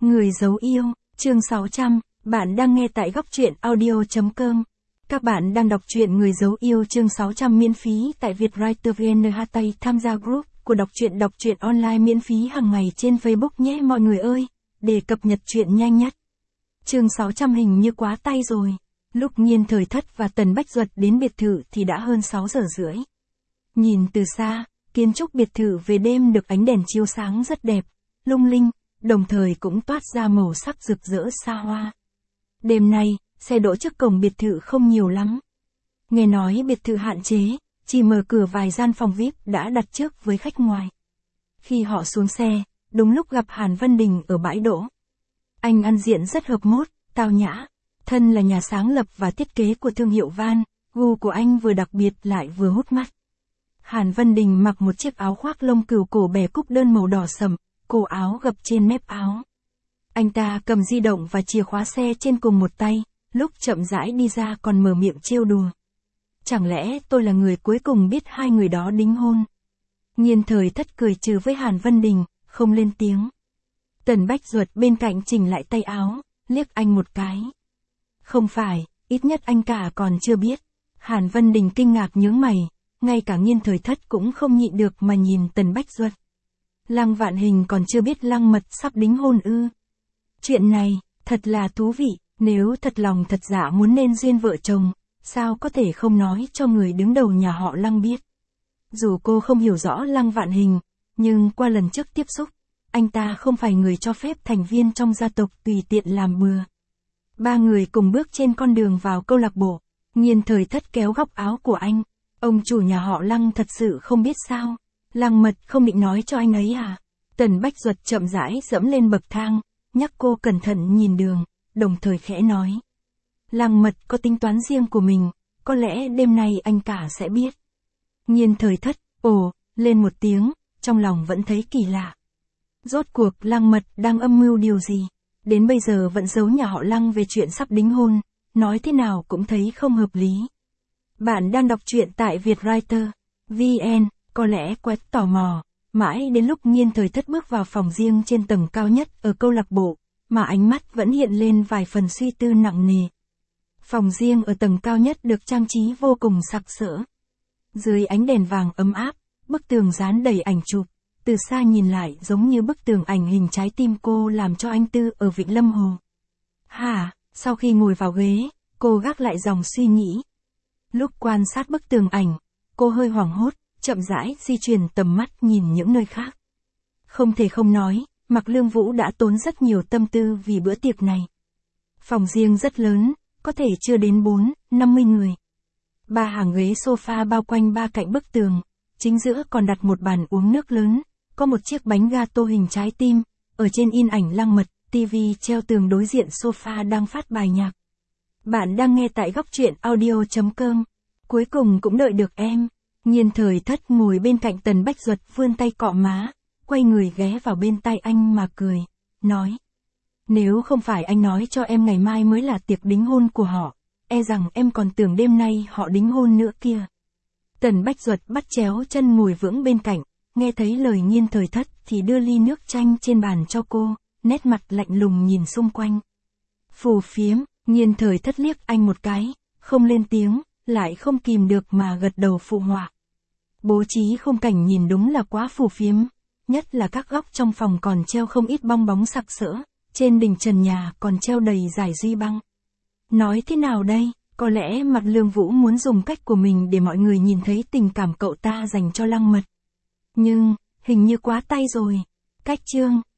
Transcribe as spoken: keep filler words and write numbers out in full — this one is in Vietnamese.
Người giấu yêu, chương sáu trăm, bạn đang nghe tại góc truyện audio chấm com. Các bạn đang đọc truyện Người giấu yêu chương sáu trăm miễn phí tại Vietwriter vê en hát tây tham gia group của đọc truyện đọc truyện online miễn phí hàng ngày trên Facebook nhé mọi người ơi, để cập nhật truyện nhanh nhất. Chương sáu trăm hình như quá tay rồi. Lúc Nhiên Thời Thất và Tần Bách Duật đến biệt thự thì đã hơn sáu giờ rưỡi. Nhìn từ xa, kiến trúc biệt thự về đêm được ánh đèn chiếu sáng rất đẹp, lung linh, đồng thời cũng toát ra màu sắc rực rỡ xa hoa. Đêm nay, xe đỗ trước cổng biệt thự không nhiều lắm. Nghe nói biệt thự hạn chế, chỉ mở cửa vài gian phòng vi ai pi đã đặt trước với khách ngoài. Khi họ xuống xe, đúng lúc gặp Hàn Vân Đình ở bãi đỗ. Anh ăn diện rất hợp mốt, tao nhã. Thân là nhà sáng lập và thiết kế của thương hiệu Van, gu của anh vừa đặc biệt lại vừa hút mắt. Hàn Vân Đình mặc một chiếc áo khoác lông cừu cổ bè cúc đơn màu đỏ sẫm, cổ áo gập trên mép áo. Anh ta cầm di động và chìa khóa xe trên cùng một tay, lúc chậm rãi đi ra còn mở miệng trêu đùa. Chẳng lẽ tôi là người cuối cùng biết hai người đó đính hôn? Nhiên Thời Thất cười trừ với Hàn Vân Đình, không lên tiếng. Tần Bách Duật bên cạnh chỉnh lại tay áo, liếc anh một cái. Không phải, ít nhất anh cả còn chưa biết. Hàn Vân Đình kinh ngạc nhướng mày, ngay cả Nhiên Thời Thất cũng không nhịn được mà nhìn Tần Bách Duật. Lăng Vạn Hình còn chưa biết Lăng Mật sắp đính hôn ư? Chuyện này, thật là thú vị, nếu thật lòng thật dạ muốn nên duyên vợ chồng, sao có thể không nói cho người đứng đầu nhà họ Lăng biết. Dù cô không hiểu rõ Lăng Vạn Hình, nhưng qua lần trước tiếp xúc, anh ta không phải người cho phép thành viên trong gia tộc tùy tiện làm bừa. Ba người cùng bước trên con đường vào câu lạc bộ, Nhiên Thời Thất kéo góc áo của anh. Ông chủ nhà họ Lăng thật sự không biết sao. Lăng Mật không định nói cho anh ấy à? Tần Bách Duật chậm rãi dẫm lên bậc thang, nhắc cô cẩn thận nhìn đường, đồng thời khẽ nói. Lăng Mật có tính toán riêng của mình, có lẽ đêm nay anh cả sẽ biết. Nhiên Thời Thất, ồ, lên một tiếng, trong lòng vẫn thấy kỳ lạ. Rốt cuộc Lăng Mật đang âm mưu điều gì? Đến bây giờ vẫn giấu nhà họ Lăng về chuyện sắp đính hôn, nói thế nào cũng thấy không hợp lý. Bạn đang đọc truyện tại Vietwriter vê en, có lẽ quét tò mò, mãi đến lúc Nhiên Thời Thất bước vào phòng riêng trên tầng cao nhất ở câu lạc bộ, mà ánh mắt vẫn hiện lên vài phần suy tư nặng nề. Phòng riêng ở tầng cao nhất được trang trí vô cùng sặc sỡ. Dưới ánh đèn vàng ấm áp, bức tường dán đầy ảnh chụp, từ xa nhìn lại giống như bức tường ảnh hình trái tim cô làm cho anh Tư ở Vịnh Lâm Hồ. Hả, sau khi ngồi vào ghế, cô gác lại dòng suy nghĩ. Lúc quan sát bức tường ảnh, cô hơi hoảng hốt, chậm rãi di chuyển tầm mắt nhìn những nơi khác. Không thể không nói, Mạc Lương Vũ đã tốn rất nhiều tâm tư vì bữa tiệc này. Phòng riêng rất lớn, có thể chưa đến bốn, năm mươi người. Ba hàng ghế sofa bao quanh ba cạnh bức tường, chính giữa còn đặt một bàn uống nước lớn, có một chiếc bánh gato hình trái tim, ở trên in ảnh Lăng Mật, tivi treo tường đối diện sofa đang phát bài nhạc. Bạn đang nghe tại góc truyện audio chấm com. Cuối cùng cũng đợi được em. Nhiên Thời Thất ngồi bên cạnh Tần Bách Duật vươn tay cọ má, quay người ghé vào bên tai anh mà cười, nói. Nếu không phải anh nói cho em ngày mai mới là tiệc đính hôn của họ, e rằng em còn tưởng đêm nay họ đính hôn nữa kia. Tần Bách Duật bắt chéo chân ngồi vững bên cạnh, nghe thấy lời Nhiên Thời Thất thì đưa ly nước chanh trên bàn cho cô, nét mặt lạnh lùng nhìn xung quanh. Phù phiếm, Nhiên Thời Thất liếc anh một cái, không lên tiếng, lại không kìm được mà gật đầu phụ họa. Bố trí khung cảnh nhìn đúng là quá phù phiếm, nhất là các góc trong phòng còn treo không ít bong bóng sặc sỡ, trên đỉnh trần nhà còn treo đầy dải duy băng. Nói thế nào đây, có lẽ Mạc Lương Vũ muốn dùng cách của mình để mọi người nhìn thấy tình cảm cậu ta dành cho Lăng Mật. Nhưng, hình như quá tay rồi. Cách chương,